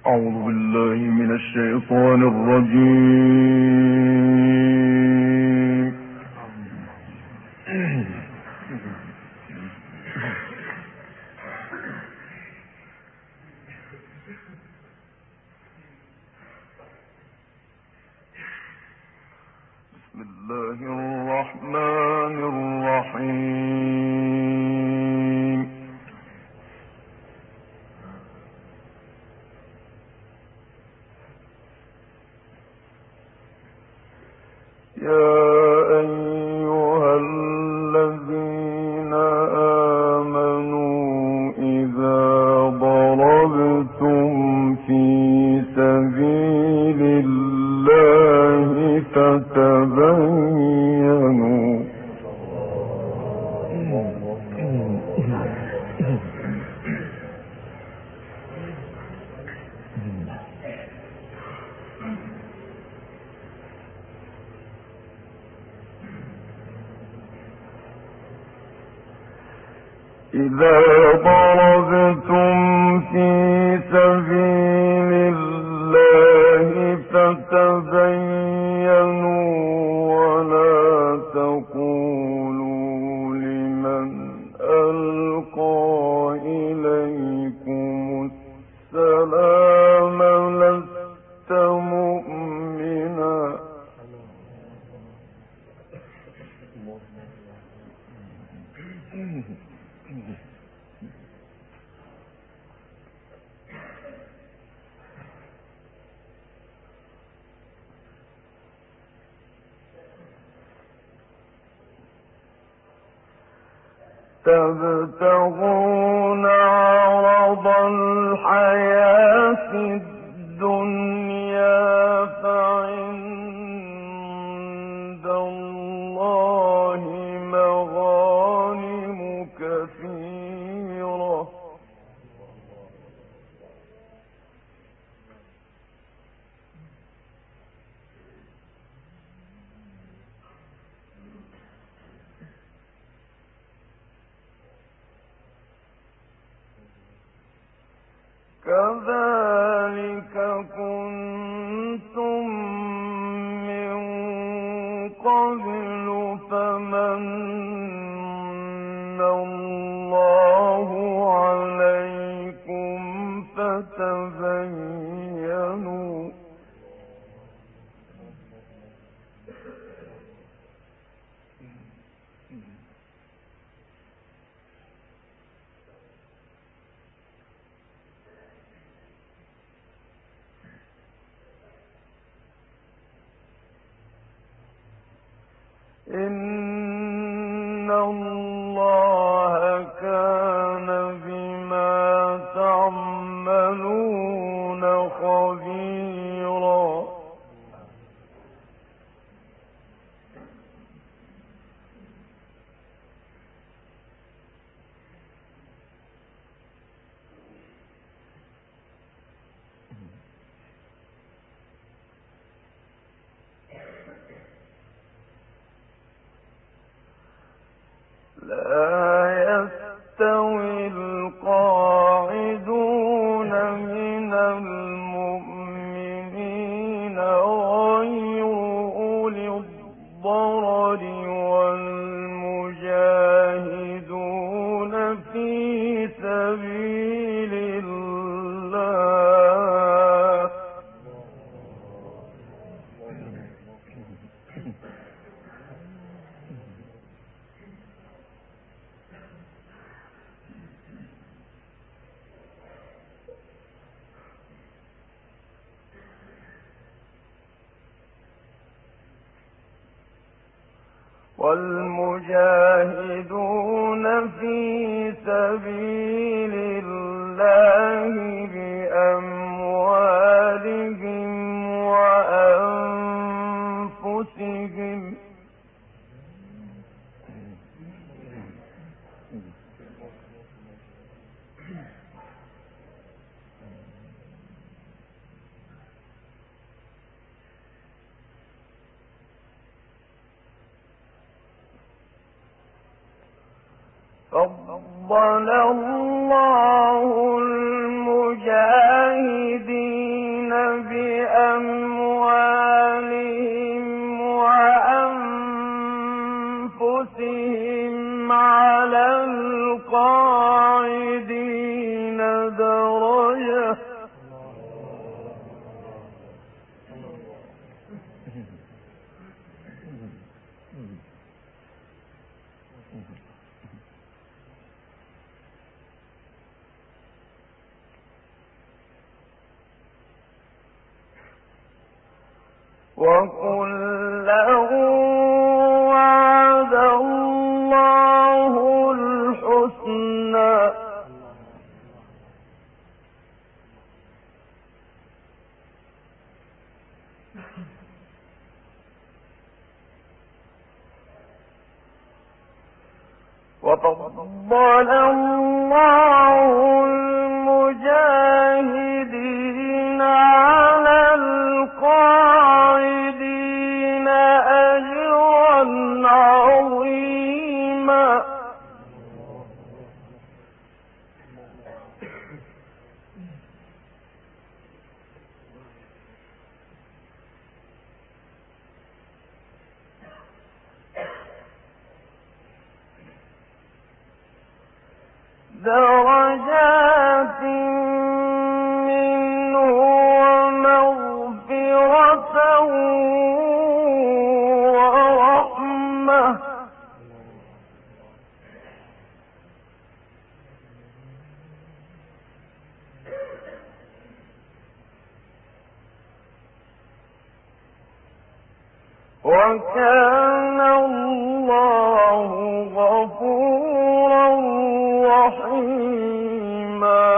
أعوذ بالله من الشيطان الرجيم. بسم الله الرحمن الرحيم. يا أيها الذين آمنوا إذا ضربتم في سبيل الله فتبينوا إذا ضربتم في سبيل الله فتبينوا ولا تقولوا لمن ألقى إليكم السلام لست مؤمنا تبتغون عرض الحياة الدنيا فعند الله مغانم كثيرة كذلك كنتم من قبل فمن الله عليكم فتبينوا إن الله كان بما تعملون خبيرا لا يستوي القاعدون من المؤمنين غير أولي الضرر والمجاهدون في سبيل الله والمجاهدون في سبيل الله بأموالهم وأنفسهم فضل الله المجاهدين وكلا وعد الله الحسنى وفضل الله المجاهدين على القاعدين أجرا عظيما درجات منه ومغفرة ورحمة وكان الله غفورا رحيما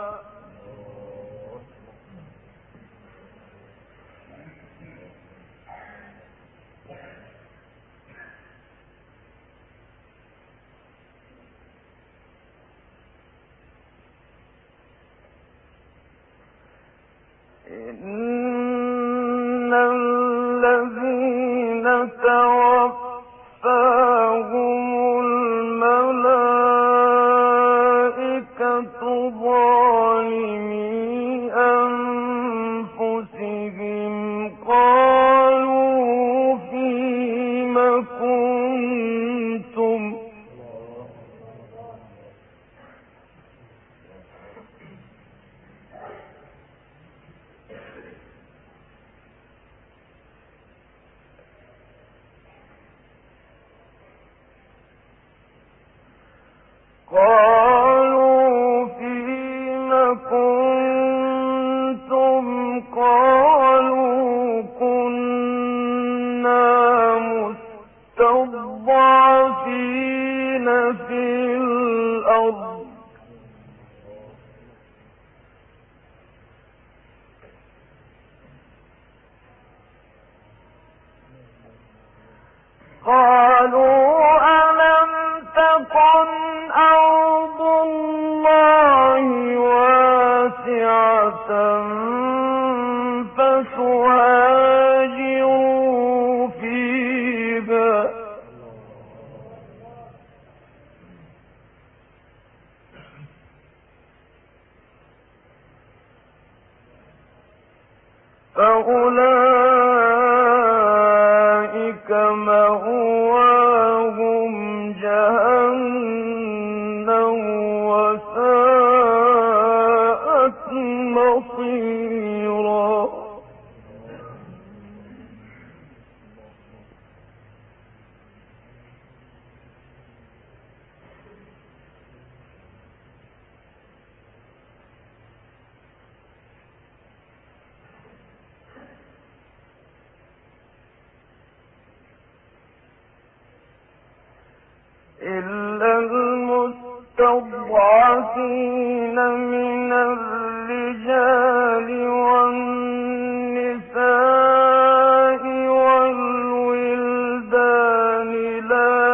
إن الذين توفاهم الملائكة ظالمي أنفسهم قالوا فيم كنتم قالوا فيم كنتم قالوا كنا مستضعفين في الأرض قالوا ألم تكن أرض الله واسعة فتهاجروا فيها فأولئك مأواهم جهنم وساءت مصيرا إلا المستضعفين من الرجال والنساء والولدان لا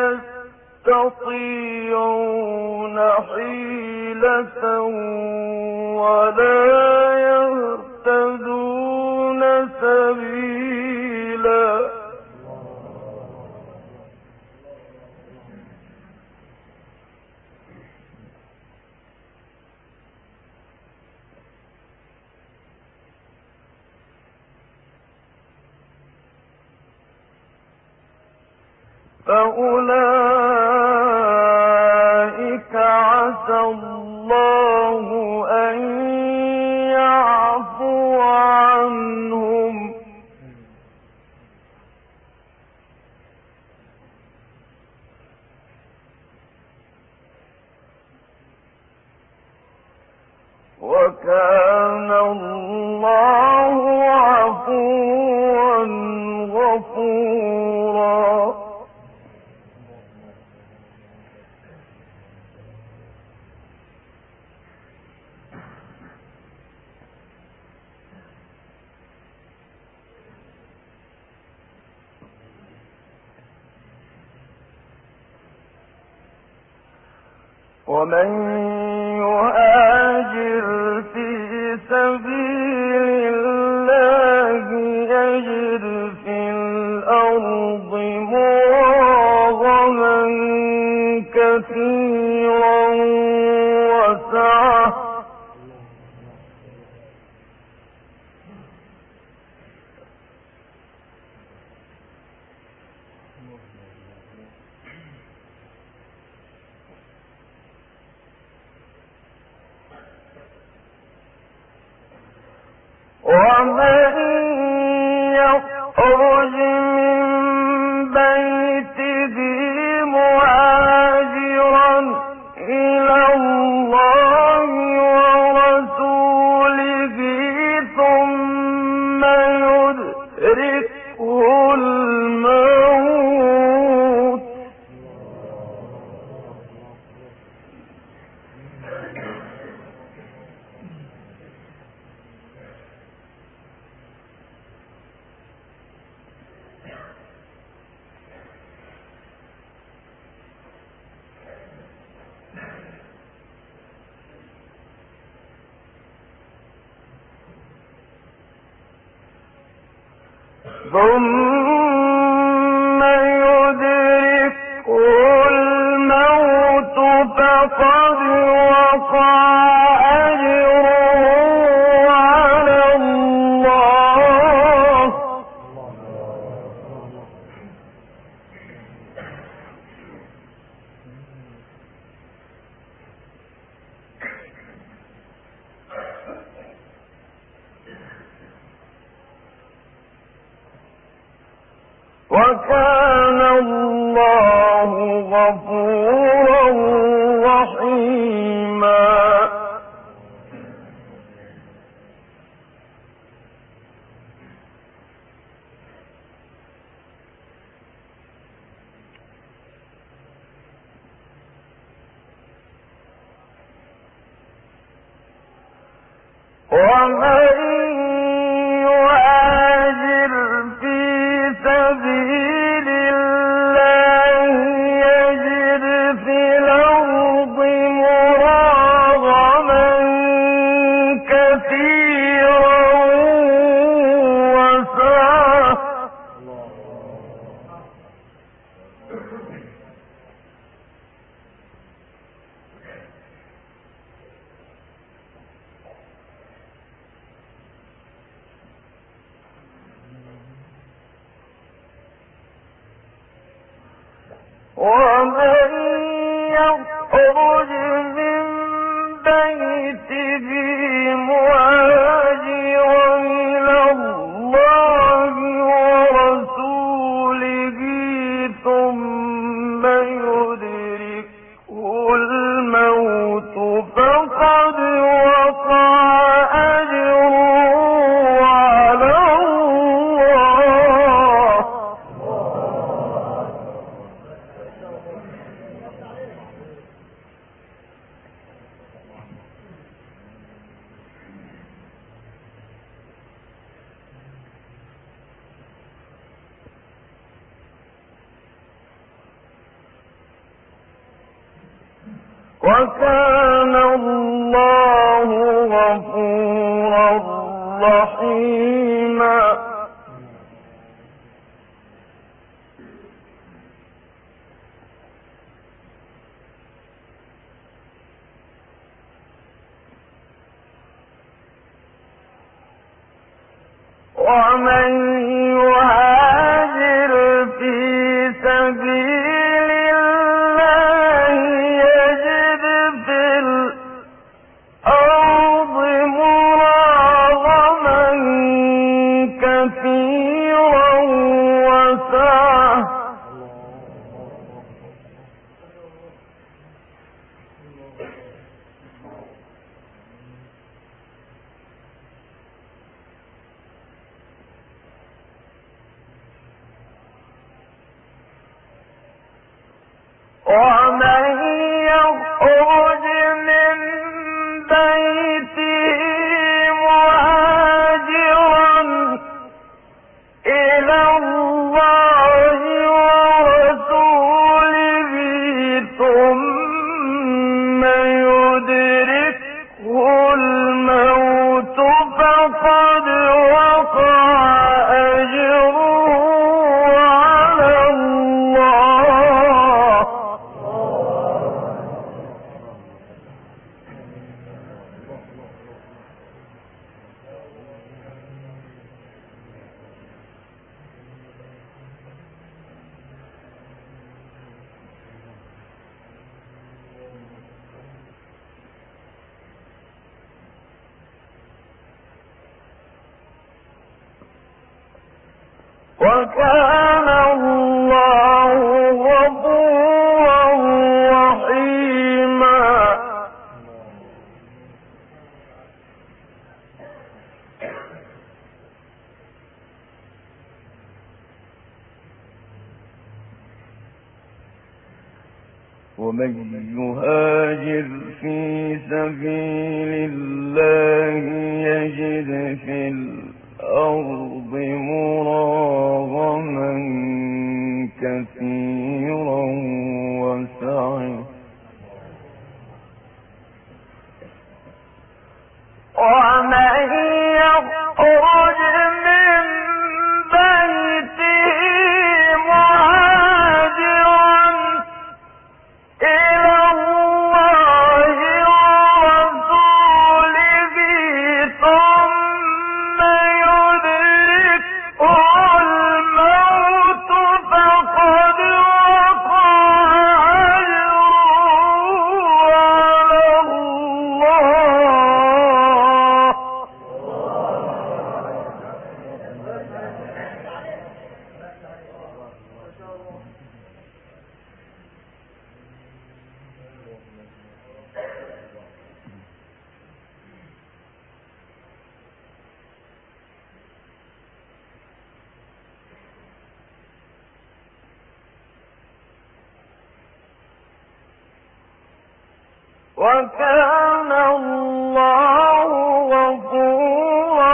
يستطيعون حيلة ولا يهتدون سبيلا فأولئك عسى الله أن يعفو عنهم وكان الله عفوا ومن يهاجر في سبيل الله يجد في الأرض مراغما كثيرا وسعة ومن يخرج من بيته مهاجرا إلى الله ورسوله ثم يدركه الموت ثم يدركه الموت فقد وقع أجره على الله وكان الله غفورا رحيما ومن يهاجر في سبيل الله يجد في الأرض مراغما كثيرا وسعة ومن يخرج من بيته مهاجرا إلى الله ورسوله ثم يدركه الموت فقد وقع أجره على الله وكان الله غفورا رحيما ومن يهاجر في سبيل الله يجد في الأرض مراغما كثيرا وسعة ومن يخرج من بيته مهاجرا إلى الله ورسوله ثم فقد وقع أجره على الله. وكان الله غفورا رحيما. ومن يهاجر في سبيل الله يجد في الأرض مراغما كثيرا وسعة ومن يخرج من بيته مهاجرا إلى الله ورسوله ثم يدركه الموت فقد وقع أجره على الله. وكان الله غفورا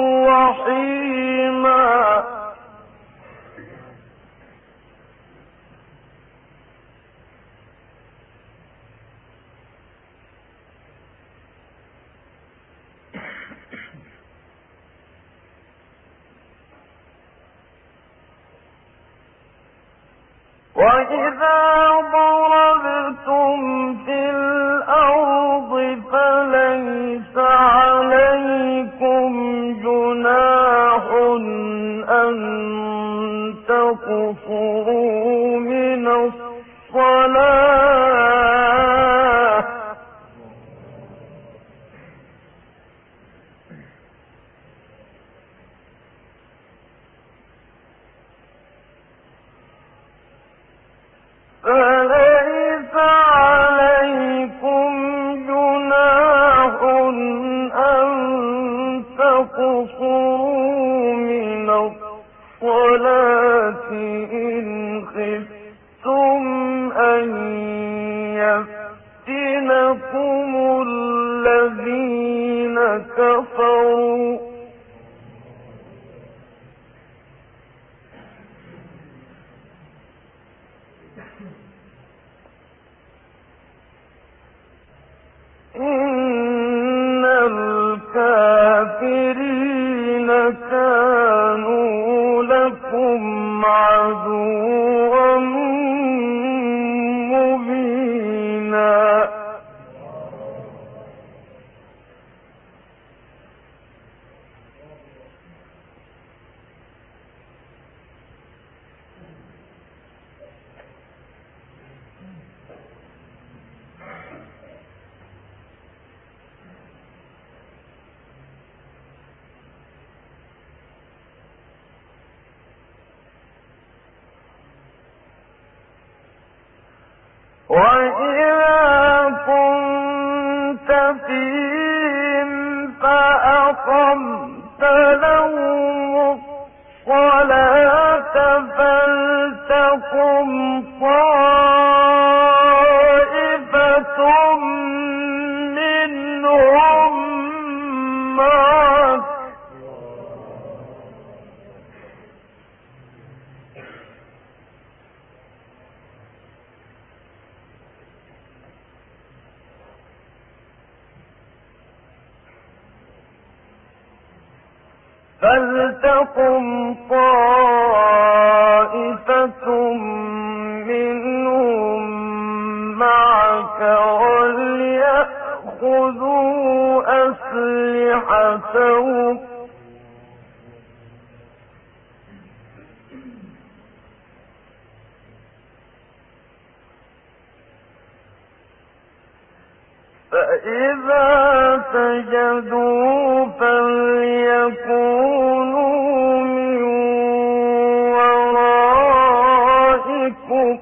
رحيما. وإذا ضربتم في الأرض فليس عليكم جناح أن تقصروا من الصلاة فليس عليكم جناح أن تقصروا من الصلاة إن خفتم أن يفتنكم الذين كفروا إن الكافرين كانوا لكم عدوا مبينا. وإذا كنت فيهم فأقمت لهم الصلاة فلتقم طائفة منهم معك فلتقم طائفة منهم معك وليأخذوا أسلحتهم فإذا سجدوا فليكونوا من ورائكم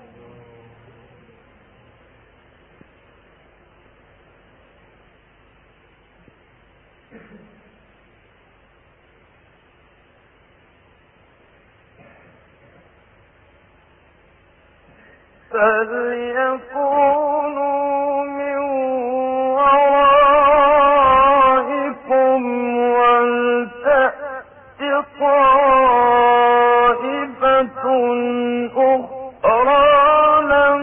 ولتأت طائفة أخرى لم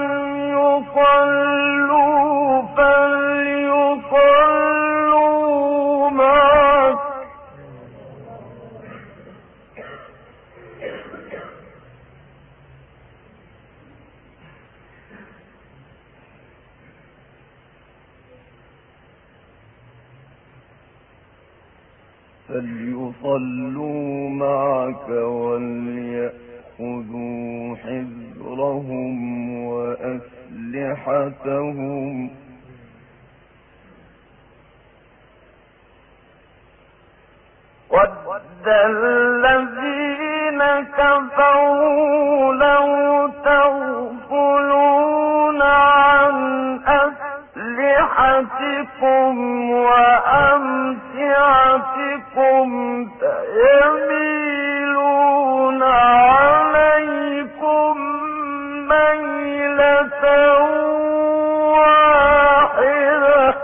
يصلوا فليصلوا معك وليأخذوا حذرهم وأسلحتهم ود الذين كفروا لو تغفلون عن أسلحتكم وأمتعتكم فيميلون عليكم ميلة واحدة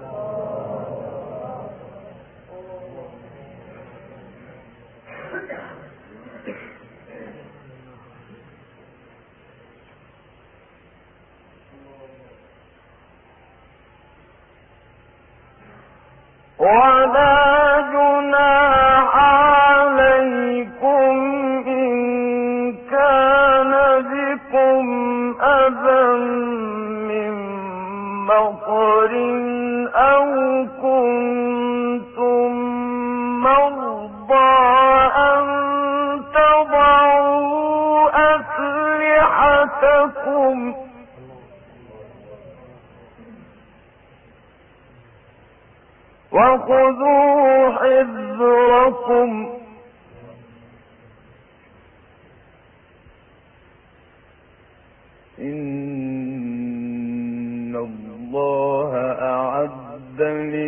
ولا جناح عليكم إن كان بكم أذى من مطر أو كنتم مرضى أن تضعوا أسلحتكم وخذوا حذركم إن الله أعد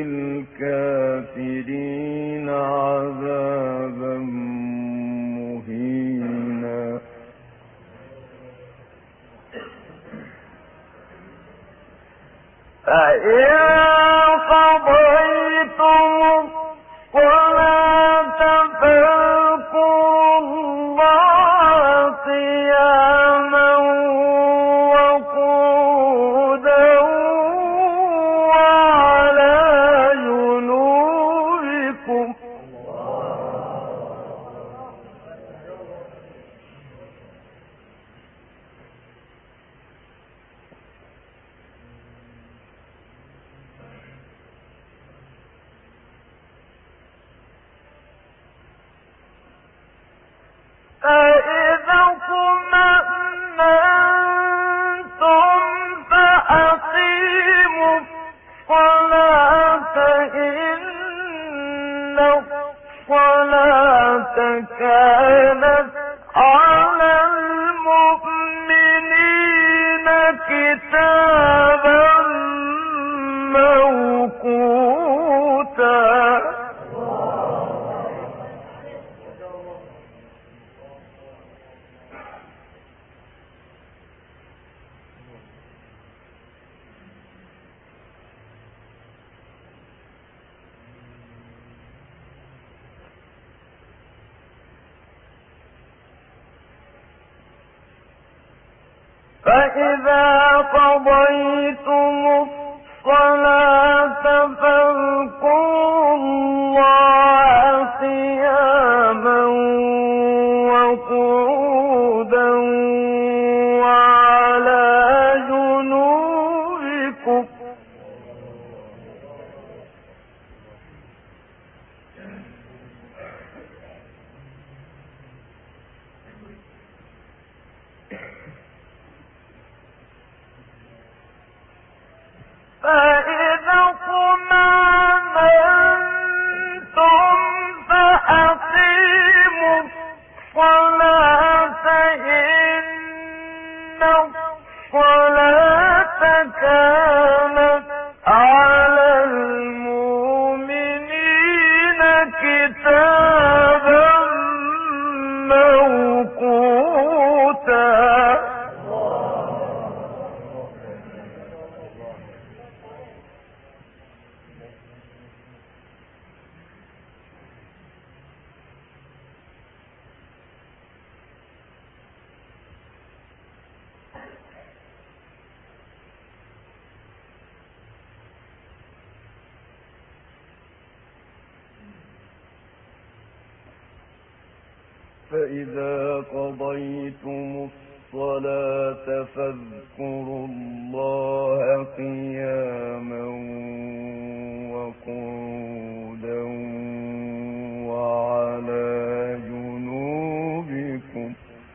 للكافرين عذابا مهينا الصلاة فاذكروا الله قياما وقعودا وعلى جنوبكم فإذا اطمأننتم فأقيموا الصلاة إن الصلاة كانت على المؤمنين كتابا موقوتا فإذا قضيتم الصلاة فاذكروا الله قياما فإذا قضيتم الصلاة فاذكروا الله قياما وقعودا وعلى جنوبكم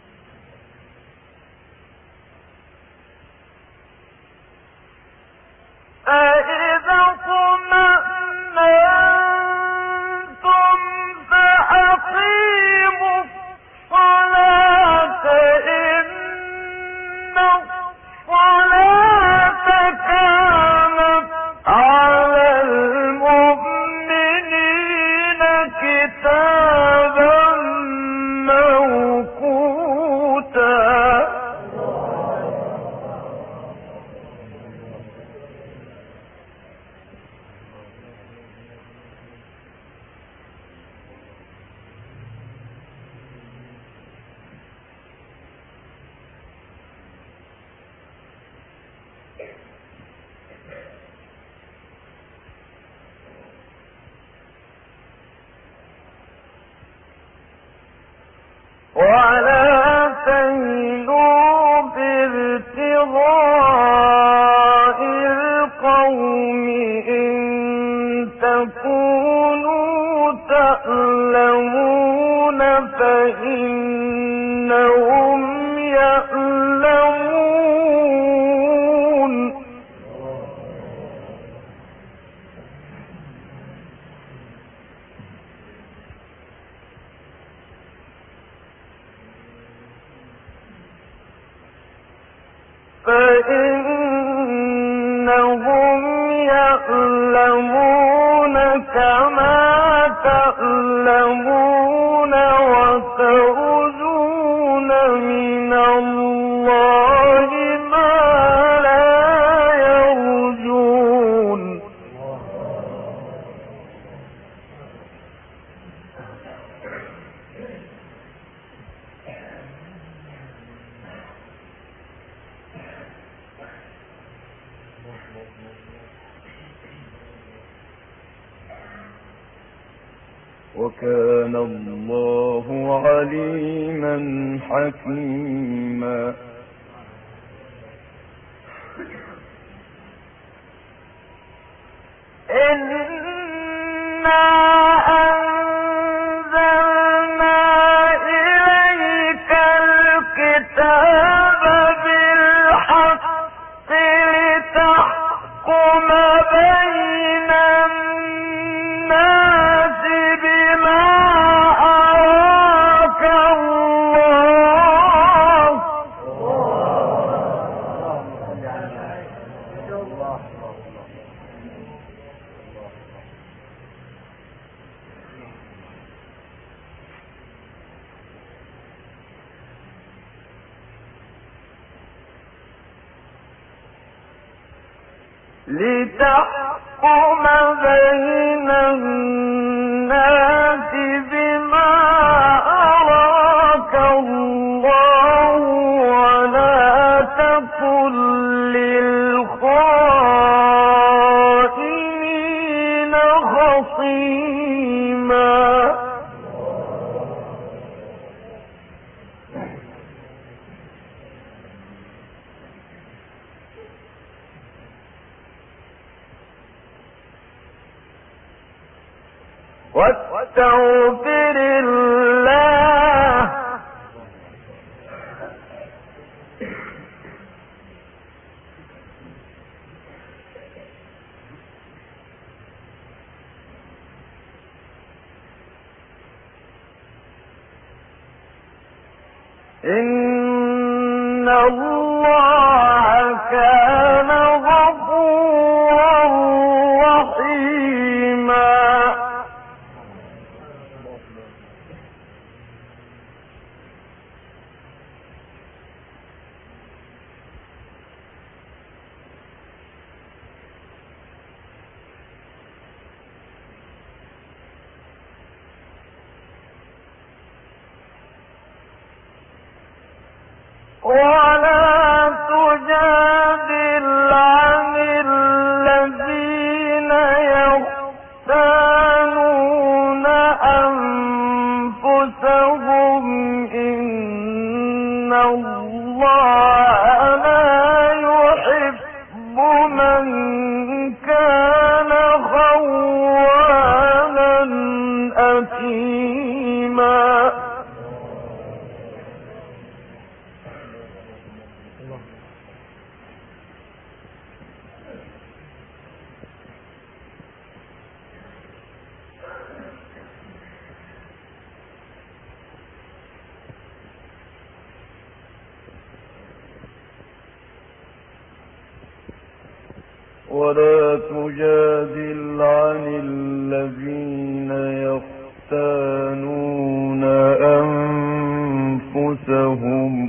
فإذا اطمأننتم فأقيموا الصلاة إن الصلاة كانت على المؤمنين كتابا موقوتا ولا تهنوا بابتغاء القوم إن تكونوا تألمون فإنهم يألمون كما تألمون وترجون من الله ما لا يرجون وكان الله عليما حكيما إنا أنزلنا إليك الكتاب بالحق لتحكم بين الناس بما أراك الله لتحكم بين الناس بما أراك الله ولا تكن للخائنين خصيما واستغفر الله إن الله كان غفورا رحيما ولا تجادل عن الذين يختانون أنفسهم ولا تجادل عن الذين يختانون أنفسهم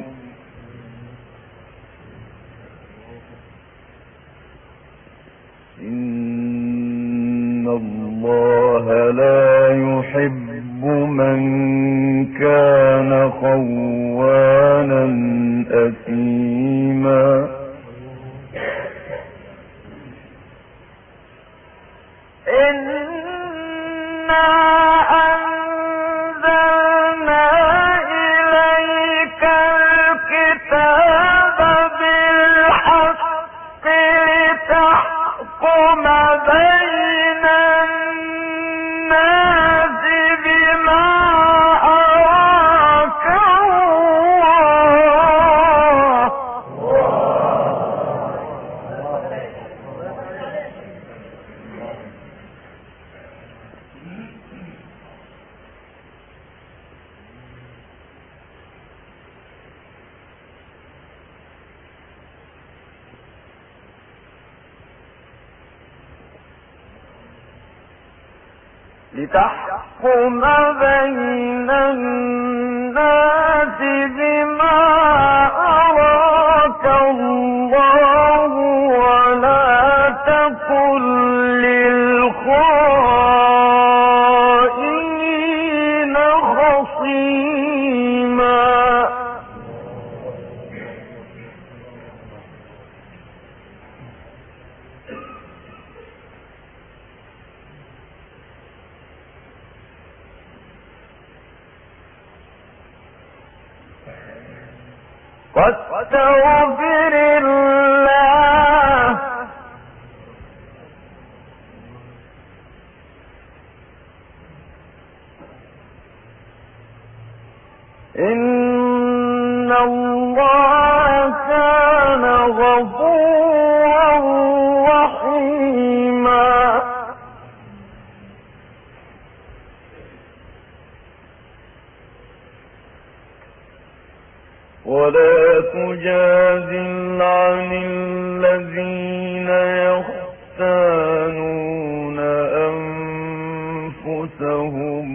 إن الله لا يحب من كان خوانا أثيما لتحكم بين الناس بما أراك الله ولا تكن للخائنين خصيما واستغفر الله إن الله كان غفورا رحيما ولا تجادل عن الذين يختانون أنفسهم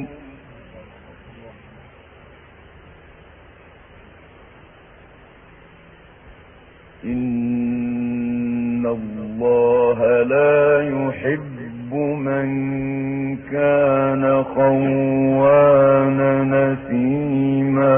إن الله لا يحب من كان خوانا نثيما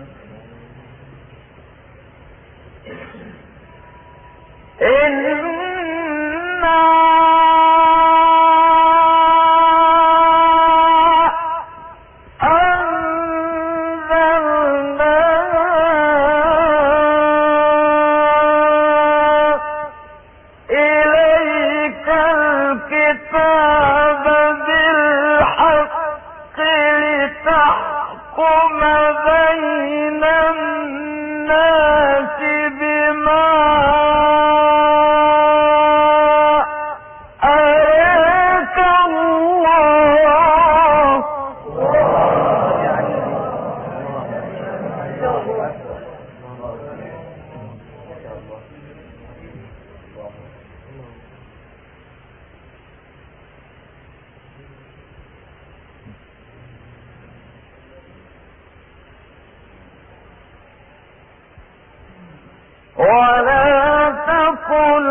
ولا تكن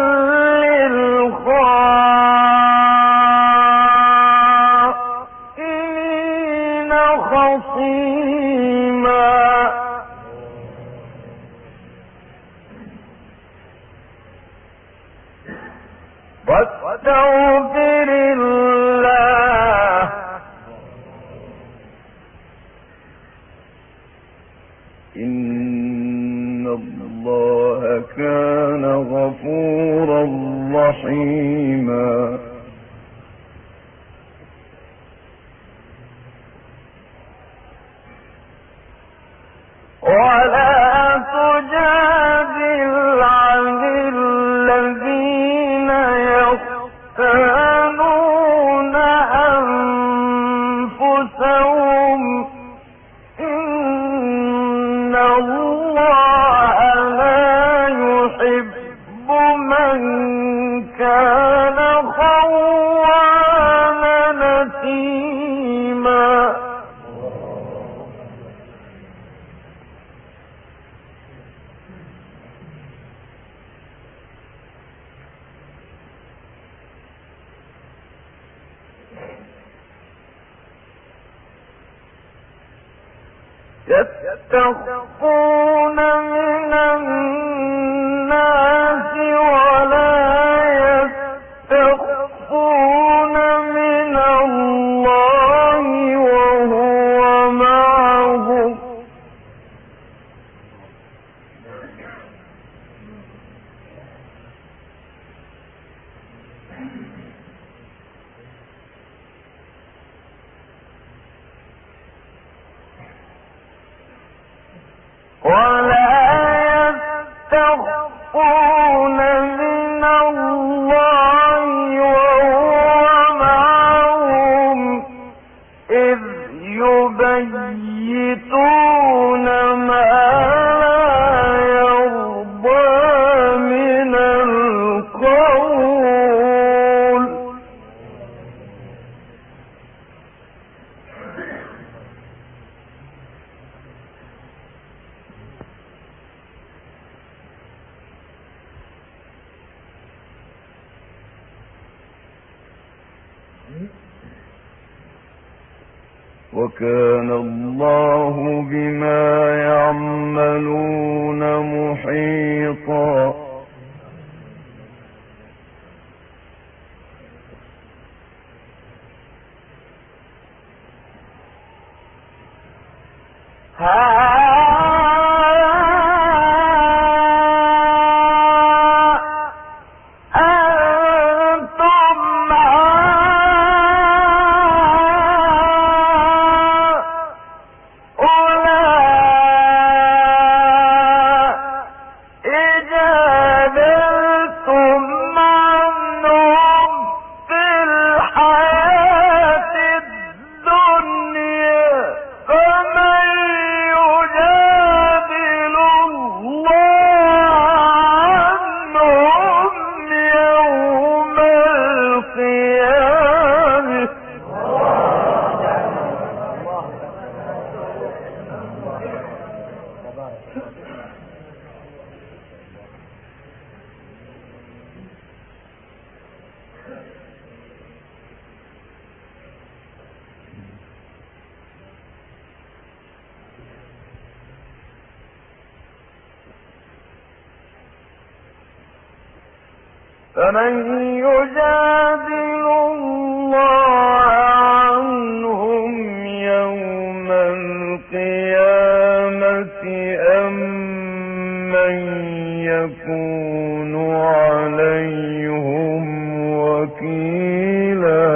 للخائنين خصيما واستغفر الله إن الله كان غفورا رحيما ولا تجادل عن الذين يختانون أنفسهم إن الله لا يحب من كان يستخفون من الناس ولا يستخفون من الله وهو معهم يبيتون ما لا يرضى من القول وكان الله بما يعملون محيطا فمن يجادل الله عنهم يوم القيامة أم من يكون عليهم وكيلا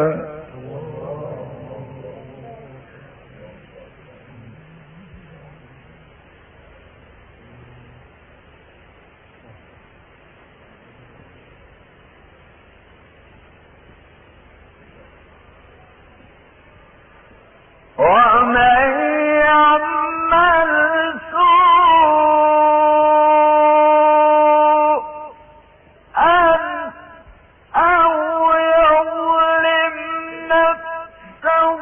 ومن يعمل سوءا أو يظلم نفسه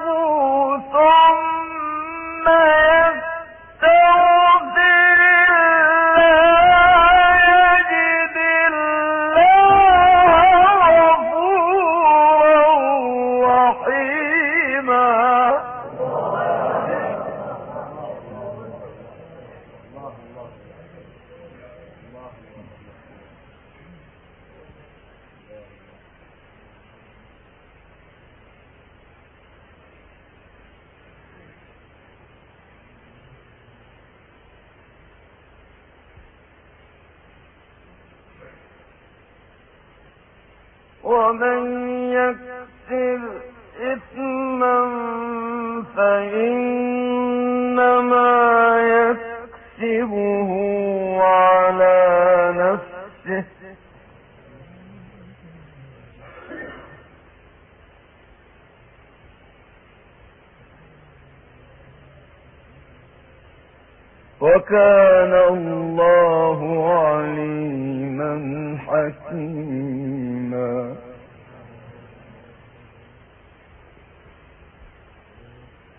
ثم يستغفر الله يجد الله غفورا رحيما ومن يكسب إثما فإنما يكسبه على نفسه وكان الله عليما حكيما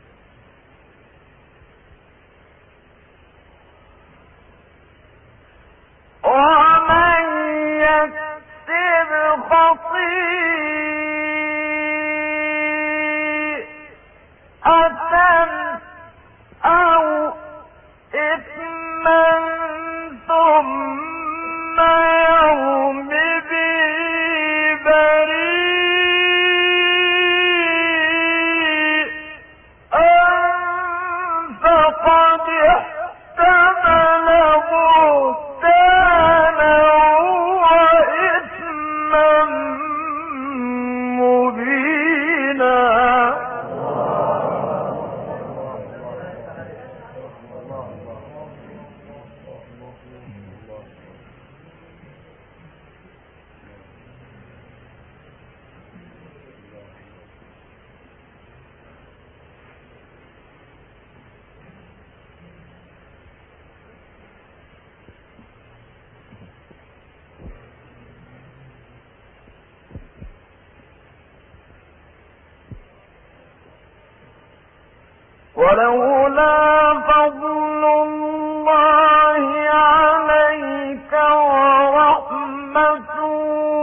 ولولا فضل الله عليك ورحمته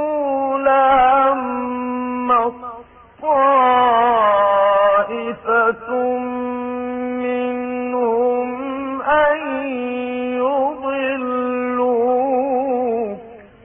لهم طائفة منهم أن يضلوك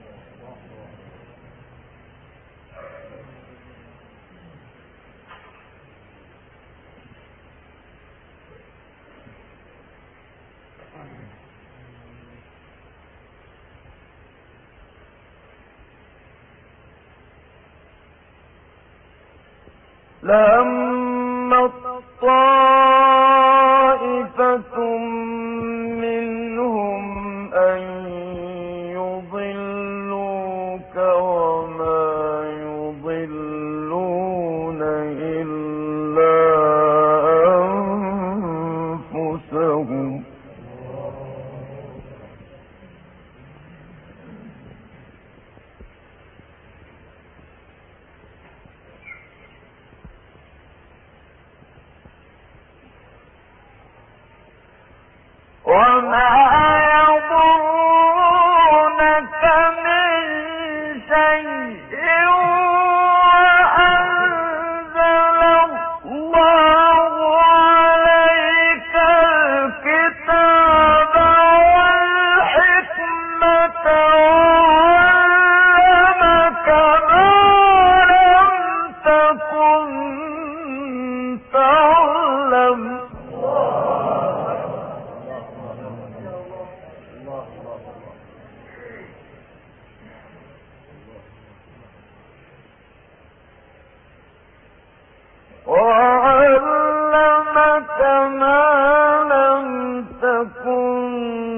لهم طائفة منهم أن يضلوك وما يضلون إلا أنفسهم وما يضرونك من شيء وأنزل الله عليك الكتاب والحكمة وعلمك ما لم تكن تعلم وعلمك ما لم تكن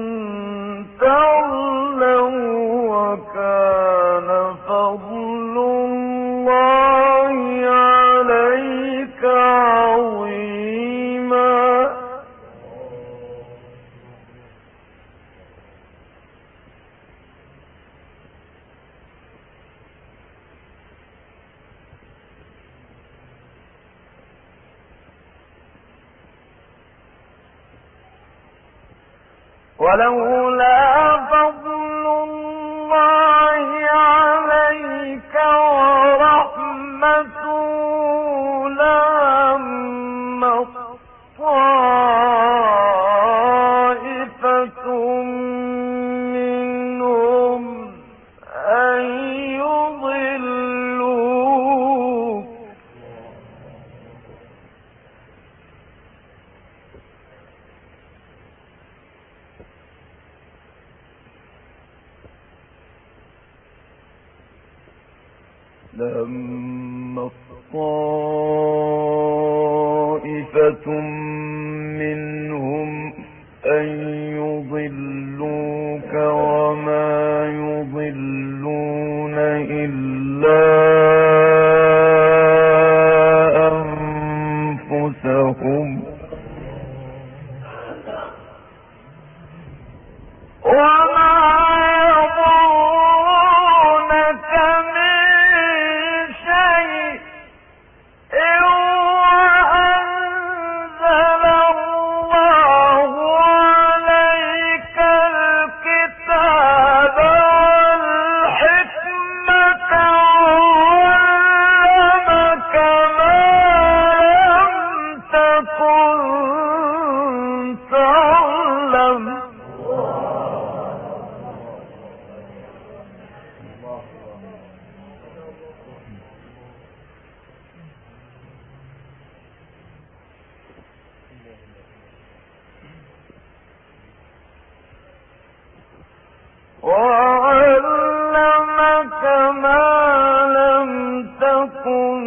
تعلم وكان فضل الله عليك عظيما ولولا فضل الله عليك ورحمته لهم طائفة منهم أن يضلوك لهم طائفة منهم أن يضلوك وما يضلون إلا أنفسهم وما يضرونك من شيء وأنزل الله عليك الكتاب والحكمة وعلمك ما لم تكن تعلم وعلمك ما لم تكن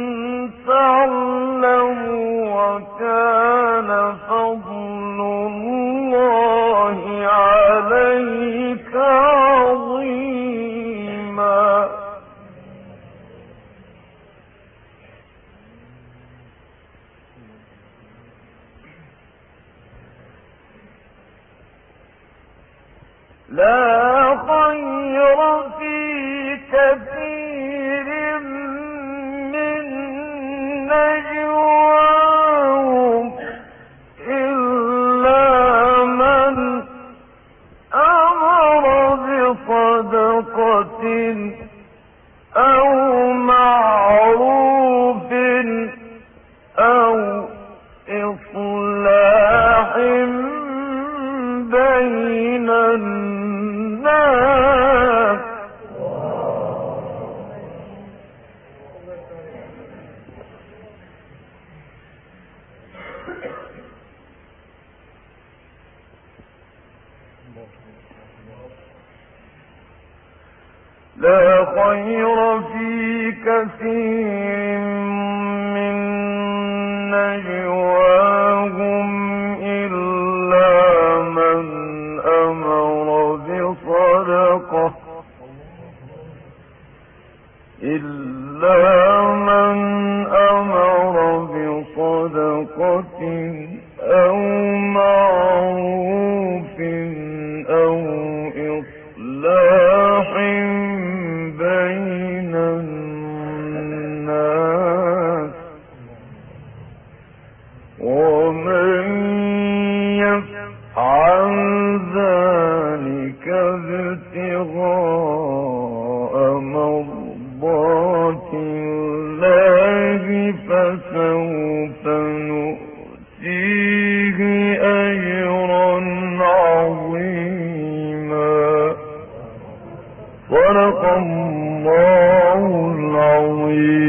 تعلم وكان فضل الله عليك عظيما لا خير في كثير من نجواهم إصلاح بين الناس. لا خير في كثير من نجواهم إلا من أمر بصدقة أو معروف أو إصلاح بين الناس. ومن يفعل ذلك ابتغاء مرضات الله فسوف نؤتيه أجرا عظيما. صدق الله العظيم.